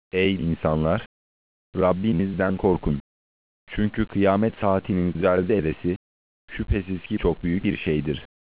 Ey insanlar! Rabbinizden korkun. Çünkü kıyamet saatinin zerre evesi, şüphesiz ki çok büyük bir şeydir.